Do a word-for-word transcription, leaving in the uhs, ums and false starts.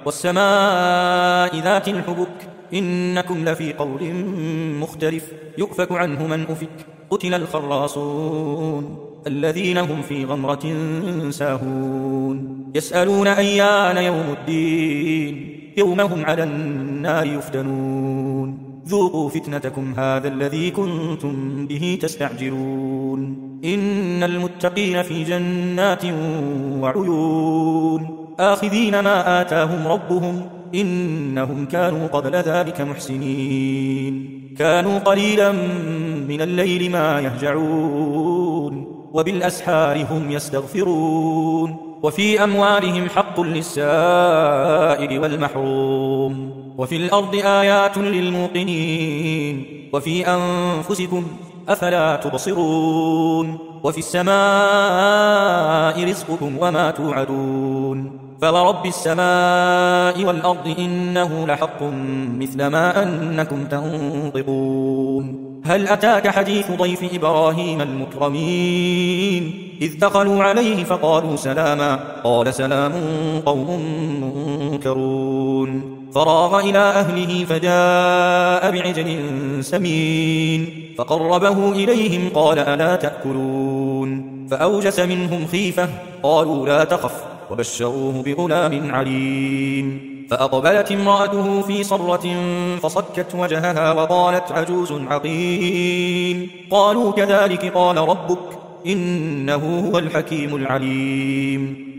والسماء ذات الحبك إنكم لفي قول مختلف يؤفك عنه من أفك قتل الخراصون الذين هم في غمرة ساهون يسألون أيان يوم الدين يوم هم على النار يفتنون ذوقوا فتنتكم هذا الذي كنتم به تستعجلون إن المتقين في جنات وعيون آخذين ما آتاهم ربهم إنهم كانوا قبل ذلك محسنين كانوا قليلا من الليل ما يهجعون وبالأسحار هم يستغفرون وفي أموالهم حق للسائل والمحروم وفي الأرض آيات للموقنين وفي أنفسكم أفلا تبصرون وفي السماء رزقكم وما توعدون فورب السماء والأرض إنه لحق مثل ما أنكم تنطقون هل أتاك حديث ضيف إبراهيم المكرمين إذ دخلوا عليه فقالوا سلاما قال سلام قوم منكرون فراغ إلى أهله فجاء بعجل سمين فقربه إليهم قال ألا تأكلون فأوجس منهم خيفة قالوا لا تخف وبشروه بغلام عليم فأقبلت امرأته في صرة فصكت وجهها وقالت عجوز عقيم قالوا كذلك قال ربك إنه هو الحكيم العليم